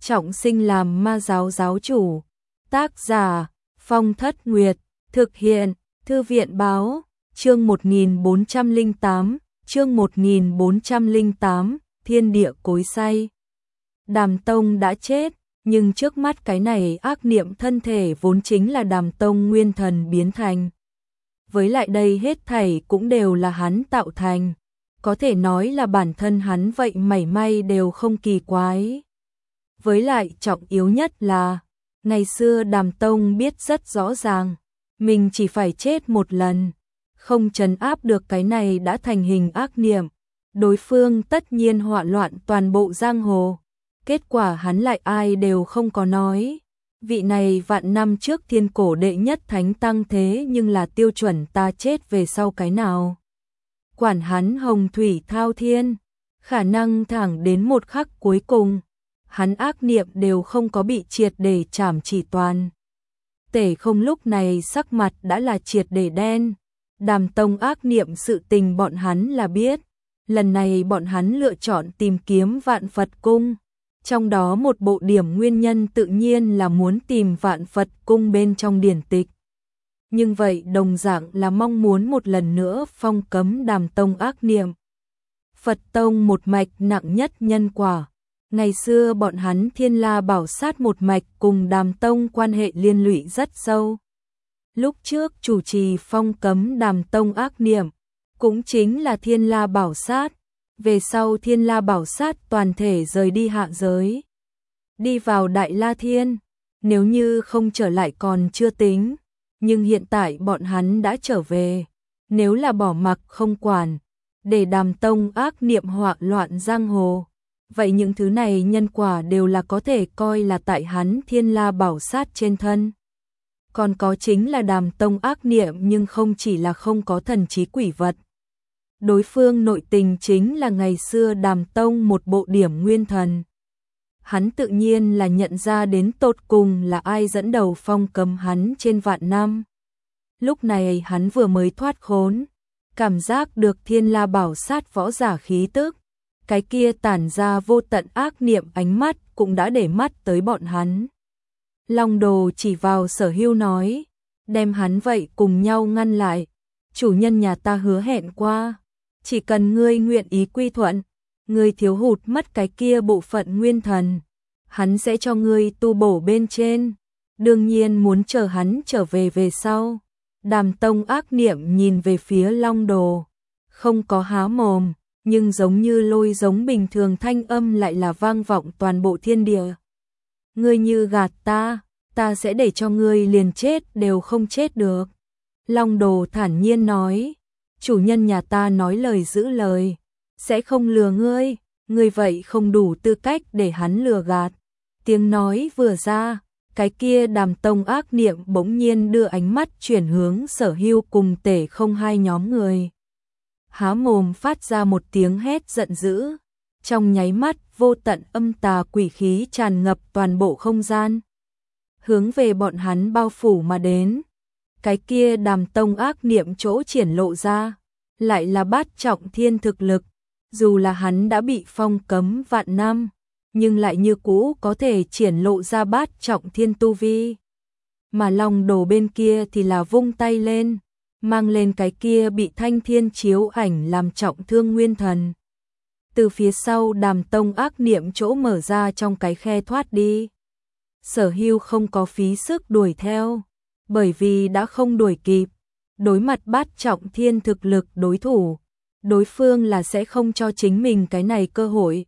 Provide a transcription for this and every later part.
trọng sinh làm ma giáo giáo chủ. Tác giả Phong Thất Nguyệt, thực hiện Thư viện Báo, chương 1408, chương 1408, thiên địa cối xay. Đàm Tông đã chết, nhưng trước mắt cái này ác niệm thân thể vốn chính là Đàm Tông nguyên thần biến thành. Với lại đây hết thảy cũng đều là hắn tạo thành, có thể nói là bản thân hắn vậy mảy may đều không kỳ quái. Với lại trọng yếu nhất là, ngày xưa Đàm Tông biết rất rõ ràng, mình chỉ phải chết một lần, không trấn áp được cái này đã thành hình ác niệm, đối phương tất nhiên họa loạn toàn bộ giang hồ. Kết quả hắn lại ai đều không có nói. Vị này vạn năm trước thiên cổ đệ nhất thánh tăng thế nhưng là tiêu chuẩn ta chết về sau cái nào. Quản hắn hồng thủy thao thiên, khả năng thẳng đến một khắc cuối cùng, hắn ác niệm đều không có bị triệt để trảm chỉ toàn. Tể không lúc này sắc mặt đã là triệt để đen, Đàm Tông ác niệm sự tình bọn hắn là biết, lần này bọn hắn lựa chọn tìm kiếm Vạn Phật Cung. Trong đó một bộ điểm nguyên nhân tự nhiên là muốn tìm Vạn Phật Cung bên trong điển tịch. Nhưng vậy đồng dạng là mong muốn một lần nữa phong cấm Đàm Tông ác niệm. Phật Tông một mạch nặng nhất nhân quả. Ngày xưa bọn hắn Thiên La Bảo Sát một mạch cùng Đàm Tông quan hệ liên lụy rất sâu. Lúc trước chủ trì phong cấm Đàm Tông ác niệm, cũng chính là Thiên La Bảo Sát. Về sau Thiên La Bảo Sát toàn thể rời đi hạ giới, đi vào Đại La Thiên, nếu như không trở lại còn chưa tính, nhưng hiện tại bọn hắn đã trở về, nếu là bỏ mặc không quản, để Đàm Tông ác niệm họa loạn giang hồ, vậy những thứ này nhân quả đều là có thể coi là tại hắn Thiên La Bảo Sát trên thân. Còn có chính là Đàm Tông ác niệm nhưng không chỉ là không có thần trí quỷ vật. Đối phương nội tình chính là ngày xưa Đàm Tông một bộ điểm nguyên thần. Hắn tự nhiên là nhận ra đến tột cùng là ai dẫn đầu phong cấm hắn trên vạn năm. Lúc này hắn vừa mới thoát khốn, cảm giác được Thiên La Bảo Sát võ giả khí tức, cái kia tản ra vô tận ác niệm ánh mắt cũng đã để mắt tới bọn hắn. Long Đồ chỉ vào Sở Hưu nói, đem hắn vậy cùng nhau ngăn lại, chủ nhân nhà ta hứa hẹn qua. Chỉ cần ngươi nguyện ý quy thuận, ngươi thiếu hụt mất cái kia bộ phận nguyên thần, hắn sẽ cho ngươi tu bổ bên trên, đương nhiên muốn chờ hắn trở về về sau. Đàm Tông ác niệm nhìn về phía Long Đồ, không có há mồm, nhưng giống như lôi giống bình thường thanh âm lại là vang vọng toàn bộ thiên địa. Ngươi như gạt ta sẽ để cho ngươi liền chết đều không chết được. Long Đồ thản nhiên nói, chủ nhân nhà ta nói lời giữ lời, sẽ không lừa ngươi, ngươi vậy không đủ tư cách để hắn lừa gạt. Tiếng nói vừa ra, cái kia Đàm Tông ác niệm bỗng nhiên đưa ánh mắt chuyển hướng Sở Hưu cùng Tể không hai nhóm người. Há mồm phát ra một tiếng hét giận dữ, trong nháy mắt vô tận âm tà quỷ khí tràn ngập toàn bộ không gian, hướng về bọn hắn bao phủ mà đến. Cái kia Đàm Tông ác niệm chỗ triển lộ ra, lại là bát trọng thiên thực lực, dù là hắn đã bị phong cấm vạn năm, nhưng lại như cũ có thể triển lộ ra bát trọng thiên tu vi. Mà Long Đồ bên kia thì là vung tay lên, mang lên cái kia bị Thanh Thiên chiếu ảnh làm trọng thương nguyên thần. Từ phía sau Đàm Tông ác niệm chỗ mở ra trong cái khe thoát đi. Sở Hưu không có phí sức đuổi theo, bởi vì đã không đuổi kịp. Đối mặt bát trọng thiên thực lực đối thủ, đối phương là sẽ không cho chính mình cái này cơ hội.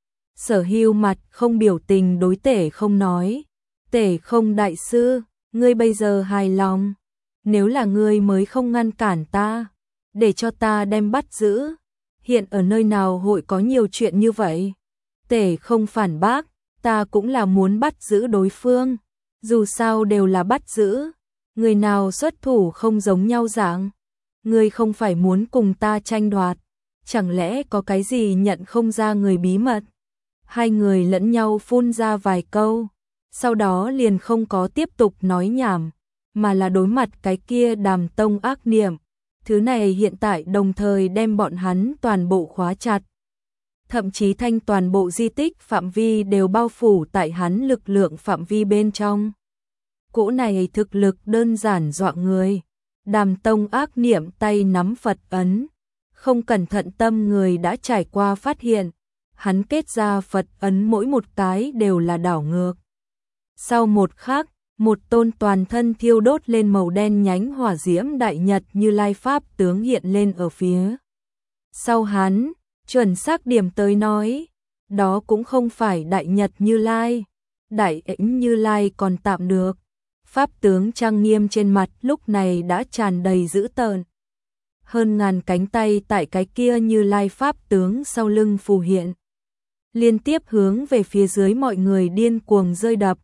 Sở Hưu mặt không biểu tình đối Tể không nói, Tể không đại sư, ngươi bây giờ hài lòng, nếu là ngươi mới không ngăn cản ta, để cho ta đem bắt giữ, hiện ở nơi nào hội có nhiều chuyện như vậy. Tể không phản bác, ta cũng là muốn bắt giữ đối phương, dù sao đều là bắt giữ. Người nào xuất thủ không giống nhau dạng, ngươi không phải muốn cùng ta tranh đoạt, chẳng lẽ có cái gì nhận không ra người bí mật. Hai người lẫn nhau phun ra vài câu, sau đó liền không có tiếp tục nói nhảm, mà là đối mặt cái kia Đàm Tông ác niệm. Thứ này hiện tại đồng thời đem bọn hắn toàn bộ khóa chặt. thậm chí thanh toàn bộ di tích phạm vi đều bao phủ tại hắn lực lượng phạm vi bên trong. Cỗ này thực lực đơn giản dọa người. Đàm Tông ác niệm tay nắm Phật ấn, không cẩn thận tâm người đã trải qua phát hiện, hắn kết ra Phật ấn mỗi một cái đều là đảo ngược. Sau một khắc, một tôn toàn thân thiêu đốt lên màu đen nhánh hỏa diễm đại nhật Như Lai pháp tướng hiện lên ở phía sau hắn, chuẩn xác điểm tới nói, đó cũng không phải đại nhật Như Lai, đại ĩnh Như Lai còn tạm được. Pháp tướng trang nghiêm trên mặt lúc này đã tràn đầy dữ tợn. Hơn ngàn cánh tay tại cái kia Như Lai pháp tướng sau lưng phù hiện, liên tiếp hướng về phía dưới mọi người điên cuồng rơi đập.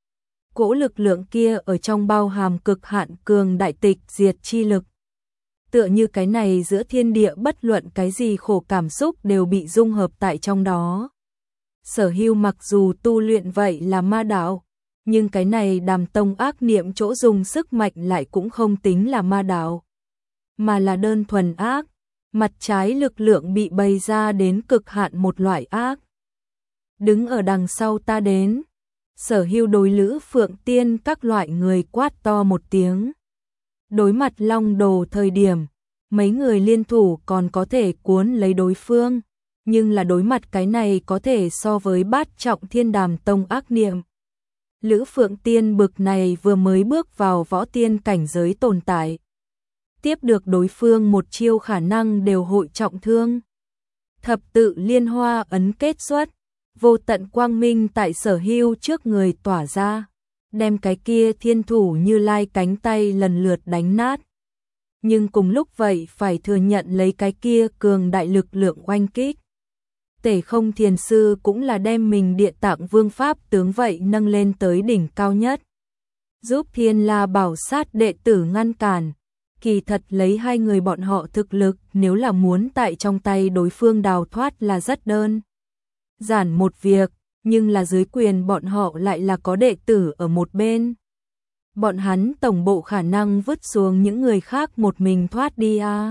Cỗ lực lượng kia ở trong bao hàm cực hạn cường đại tịch diệt chi lực. Tựa như cái này giữa thiên địa bất luận cái gì khổ cảm xúc đều bị dung hợp tại trong đó. Sở Hưu mặc dù tu luyện vậy là ma đạo, nhưng cái này Đàm Tông ác niệm chỗ dùng sức mạnh lại cũng không tính là ma đạo, mà là đơn thuần ác, mặt trái lực lượng bị bày ra đến cực hạn một loại ác. Đứng ở đằng sau ta đến. Sở Hưu đối Lữ Phượng Tiên các loại người quát to một tiếng. Đối mặt Long Đồ thời điểm, mấy người liên thủ còn có thể cuốn lấy đối phương, nhưng là đối mặt cái này có thể so với bát trọng thiên Đàm Tông ác niệm. Lữ Phượng Tiên bực này vừa mới bước vào võ tiên cảnh giới tồn tại. Tiếp được đối phương một chiêu khả năng đều hội trọng thương. Thập tự liên hoa ấn kết xuất, vô tận quang minh tại Sở Hưu trước người tỏa ra, đem cái kia thiên thủ Như Lai cánh tay lần lượt đánh nát. Nhưng cùng lúc vậy phải thừa nhận lấy cái kia cường đại lực lượng oanh kích. Tể Không Thiền Sư cũng là đem mình Địa Tạng Vương pháp tướng vậy nâng lên tới đỉnh cao nhất, giúp Thiên La Bảo Sát đệ tử ngăn cản. Kỳ thật lấy hai người bọn họ thực lực, nếu là muốn tại trong tay đối phương đào thoát là rất đơn giản một việc, nhưng là dưới quyền bọn họ lại là có đệ tử ở một bên. Bọn hắn tổng bộ khả năng vứt xuống những người khác một mình thoát đi à.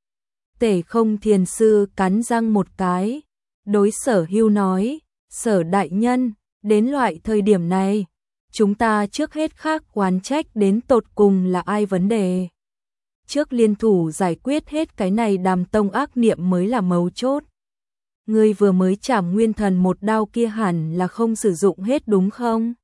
Tể Không Thiền Sư cắn răng một cái, đối Sở Hưu nói, Sở đại nhân, đến loại thời điểm này, chúng ta trước hết khác oán trách đến tột cùng là ai vấn đề. Trước liên thủ giải quyết hết cái này Đàm Tông ác niệm mới là mấu chốt. Ngươi vừa mới chảm nguyên thần một đao kia hẳn là không sử dụng hết đúng không?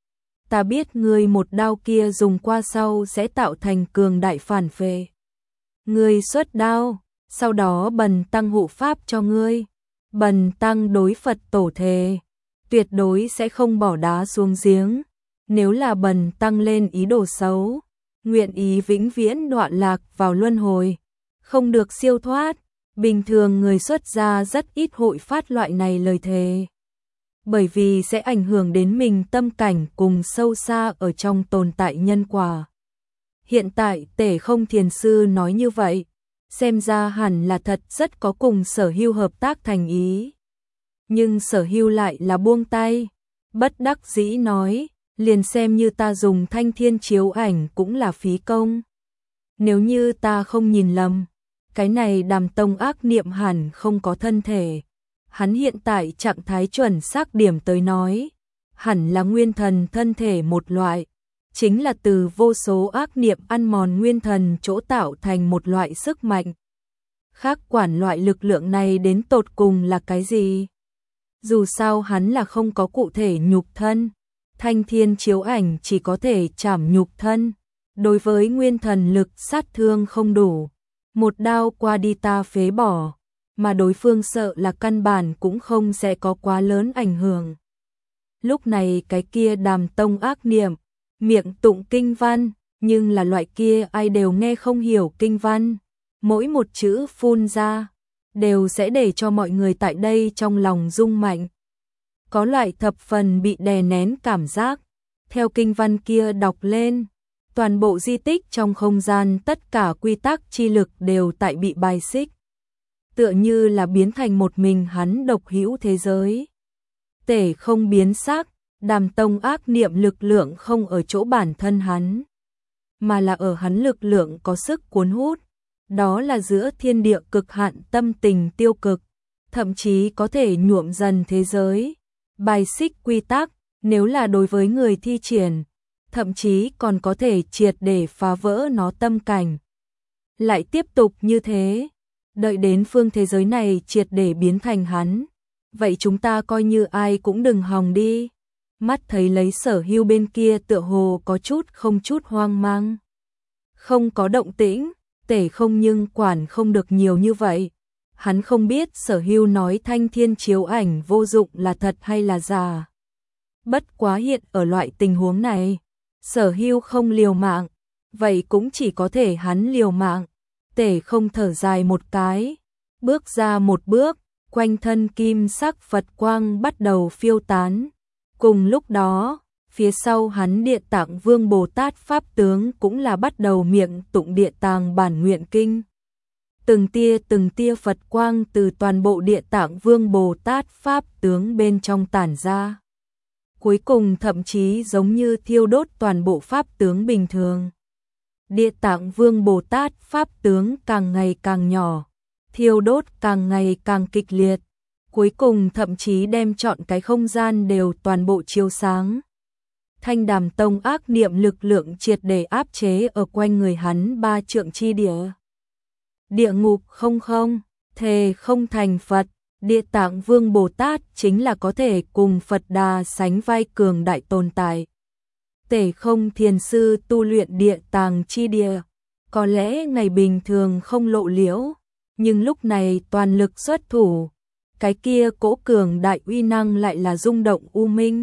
Ta biết ngươi một đao kia dùng qua sau sẽ tạo thành cường đại phản phệ. Ngươi xuất đao, sau đó Bần Tăng hộ pháp cho ngươi. Bần Tăng đối Phật tổ thề, tuyệt đối sẽ không bỏ đá xuống giếng. Nếu là Bần Tăng lên ý đồ xấu, nguyện ý vĩnh viễn đọa lạc vào luân hồi, không được siêu thoát. Bình thường người xuất gia rất ít hội phát loại này lời thề, bởi vì sẽ ảnh hưởng đến mình tâm cảnh cùng sâu xa ở trong tồn tại nhân quả. Hiện tại Tể Không Thiền Sư nói như vậy, xem ra hẳn là thật rất có cùng Sở Hưu hợp tác thành ý. Nhưng Sở Hưu lại là buông tay, bất đắc dĩ nói, liền xem như ta dùng Thanh Thiên chiếu ảnh cũng là phí công. Nếu như ta không nhìn lầm, cái này Đàm Tông ác niệm hẳn không có thân thể. Hắn hiện tại trạng thái chuẩn xác điểm tới nói, hẳn là nguyên thần thân thể một loại, chính là từ vô số ác niệm ăn mòn nguyên thần chỗ tạo thành một loại sức mạnh. Khác quản loại lực lượng này đến tột cùng là cái gì? Dù sao hắn là không có cụ thể nhục thân, Thanh Thiên chiếu ảnh chỉ có thể chảm nhục thân, đối với nguyên thần lực sát thương không đủ. Một đao qua đi ta phế bỏ, mà đối phương sợ là căn bản cũng không sẽ có quá lớn ảnh hưởng. Lúc này cái kia Đàm Tông ác niệm, miệng tụng kinh văn, nhưng là loại kia ai đều nghe không hiểu kinh văn. Mỗi một chữ phun ra, đều sẽ để cho mọi người tại đây trong lòng rung mạnh. Có loại thập phần bị đè nén cảm giác, theo kinh văn kia đọc lên. Toàn bộ di tích trong không gian tất cả quy tắc chi lực đều tại bị bài xích. Tựa như là biến thành một mình hắn độc hữu thế giới. Tể không biến sắc, Đàm Tông ác niệm lực lượng không ở chỗ bản thân hắn, mà là ở hắn lực lượng có sức cuốn hút. Đó là giữa thiên địa cực hạn tâm tình tiêu cực, thậm chí có thể nhuộm dần thế giới, bài xích quy tắc, nếu là đối với người thi triển, thậm chí còn có thể triệt để phá vỡ nó tâm cảnh. Lại tiếp tục như thế, đợi đến phương thế giới này triệt để biến thành hắn, vậy chúng ta coi như ai cũng đừng hòng đi. Mắt thấy lấy Sở Hưu bên kia tựa hồ có chút không chút hoang mang. Không có động tĩnh, Tể Không nhưng quản không được nhiều như vậy. Hắn không biết Sở Hưu nói thanh thiên chiếu ảnh vô dụng là thật hay là giả. Bất quá hiện ở loại tình huống này, Sở Hưu không liều mạng, vậy cũng chỉ có thể hắn liều mạng. Tể Không thở dài một cái, bước ra một bước, quanh thân kim sắc Phật quang bắt đầu phiêu tán. Cùng lúc đó, phía sau hắn Địa Tạng Vương Bồ Tát Pháp tướng cũng là bắt đầu miệng tụng Địa Tạng Bản Nguyện Kinh. Từng tia Phật quang từ toàn bộ Địa Tạng Vương Bồ Tát Pháp tướng bên trong tản ra. Cuối cùng thậm chí giống như thiêu đốt toàn bộ Pháp tướng bình thường. Địa Tạng Vương Bồ Tát Pháp tướng càng ngày càng nhỏ, thiêu đốt càng ngày càng kịch liệt. Cuối cùng thậm chí đem trọn cái không gian đều toàn bộ chiếu sáng. Thanh Đàm Tông ác niệm lực lượng triệt để áp chế ở quanh người hắn 3 trượng chi địa. Địa ngục không, thề không thành Phật, Địa Tạng Vương Bồ Tát chính là có thể cùng Phật Đà sánh vai cường đại tồn tại. Tể Không thiền sư tu luyện Địa Tạng chi địa, có lẽ ngày bình thường không lộ liễu, nhưng lúc này toàn lực xuất thủ. Cái kia cỗ cường đại uy năng lại là rung động u minh.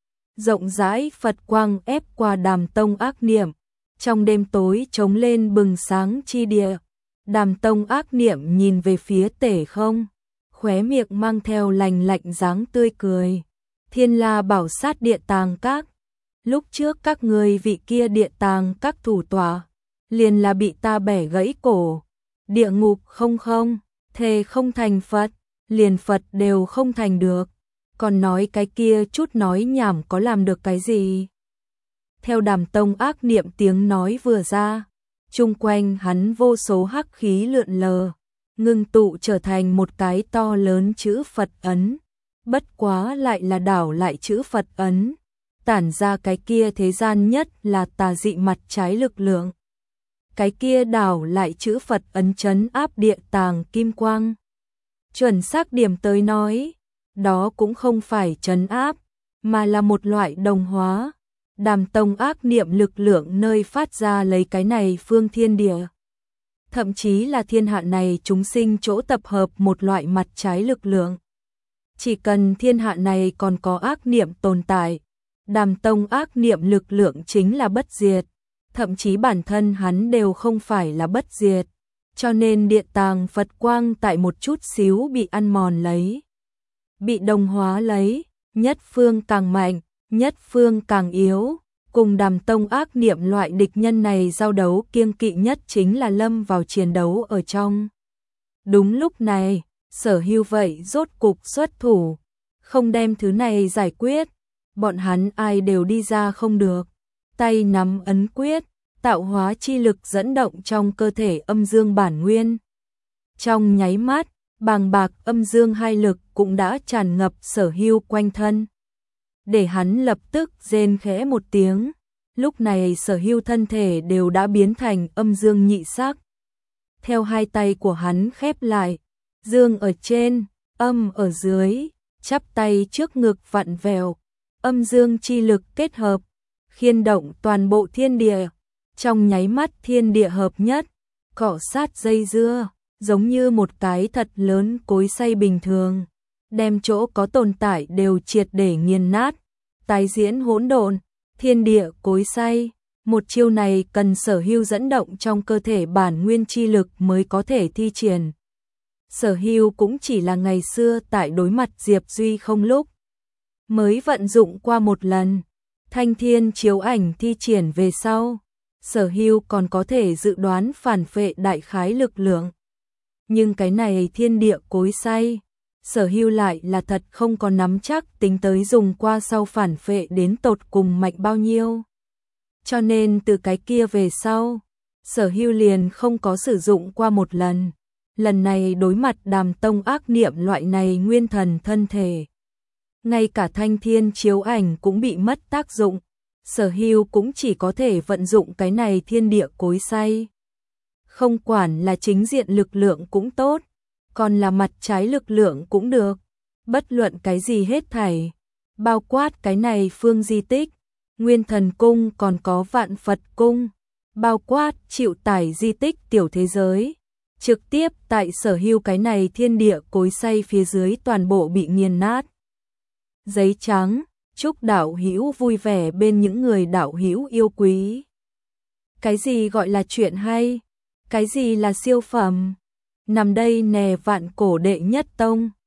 Rộng rãi Phật quang ép qua Đàm Tông ác niệm, trong đêm tối trống lên bừng sáng chi địa. Đàm Tông ác niệm nhìn về phía Tể Không, khóe miệng mang theo lành lạnh dáng tươi cười. Thiên La Bảo Sát Địa Tàng Các, lúc trước các người vị kia Địa Tàng Các thủ tọa, liền là bị ta bẻ gãy cổ. Địa ngục không, thề không thành Phật, liền Phật đều không thành được, còn nói cái kia chút nói nhảm có làm được cái gì. Theo Đàm Tông ác niệm tiếng nói vừa ra, chung quanh hắn vô số hắc khí lượn lờ, ngưng tụ trở thành một cái to lớn chữ Phật ấn, bất quá lại là đảo lại chữ Phật ấn, tản ra cái kia thế gian nhất là tà dị mặt trái lực lượng. Cái kia đảo lại chữ Phật ấn trấn áp Địa Tàng kim quang. Chuẩn xác điểm tới nói, đó cũng không phải trấn áp, mà là một loại đồng hóa. Đàm Tông ác niệm lực lượng nơi phát ra lấy cái này phương thiên địa. Thậm chí là thiên hạ này chúng sinh chỗ tập hợp một loại mặt trái lực lượng. Chỉ cần thiên hạ này còn có ác niệm tồn tại, Đàm Tông ác niệm lực lượng chính là bất diệt. Thậm chí bản thân hắn đều không phải là bất diệt. Cho nên Địa Tàng Phật quang tại một chút xíu bị ăn mòn lấy, bị đồng hóa lấy, nhất phương càng mạnh, nhất phương càng yếu. Cùng Đàm Tông ác niệm loại địch nhân này giao đấu kiêng kỵ nhất chính là lâm vào chiến đấu ở trong. Đúng lúc này, Sở Hưu vậy rốt cục xuất thủ, không đem thứ này giải quyết, bọn hắn ai đều đi ra không được. Tay nắm ấn quyết, tạo hóa chi lực dẫn động trong cơ thể âm dương bản nguyên. Trong nháy mắt, bàng bạc âm dương hai lực cũng đã tràn ngập Sở Hưu quanh thân. Để hắn lập tức rên khẽ một tiếng, lúc này Sở Hưu thân thể đều đã biến thành âm dương nhị sắc. Theo hai tay của hắn khép lại, dương ở trên, âm ở dưới, chắp tay trước ngực vặn vẹo, âm dương chi lực kết hợp, khiên động toàn bộ thiên địa. Trong nháy mắt thiên địa hợp nhất, cọ sát dây dưa, giống như một cái thật lớn cối xay bình thường, đem chỗ có tồn tại đều triệt để nghiền nát, tái diễn hỗn độn, thiên địa cối xay. Một chiêu này cần Sở Hưu dẫn động trong cơ thể bản nguyên chi lực mới có thể thi triển. Sở Hưu cũng chỉ là ngày xưa tại đối mặt Diệp Duy không lúc mới vận dụng qua một lần. Thanh thiên chiếu ảnh thi triển về sau, Sở Hưu còn có thể dự đoán phản phệ đại khái lực lượng. Nhưng cái này thiên địa cối xay, Sở Hưu lại là thật không có nắm chắc tính tới dùng qua sau phản phệ đến tột cùng mạnh bao nhiêu. Cho nên từ cái kia về sau, Sở Hưu liền không có sử dụng qua một lần. lần này đối mặt Đàm Tông ác niệm loại này nguyên thần thân thể. Ngay cả thanh thiên chiếu ảnh cũng bị mất tác dụng, Sở Hưu cũng chỉ có thể vận dụng cái này thiên địa cối xay. Không quản là chính diện lực lượng cũng tốt, còn là mặt trái lực lượng cũng được, bất luận cái gì hết thảy, bao quát cái này phương di tích, Nguyên Thần Cung còn có Vạn Phật Cung, bao quát chịu tải di tích tiểu thế giới, trực tiếp tại Sở Hưu cái này thiên địa cối xay phía dưới toàn bộ bị nghiền nát. Giấy trắng, chúc đạo hữu vui vẻ bên những người đạo hữu yêu quý. Cái gì gọi là chuyện hay? Cái gì là siêu phẩm? Nằm đây nè vạn cổ đệ nhất tông.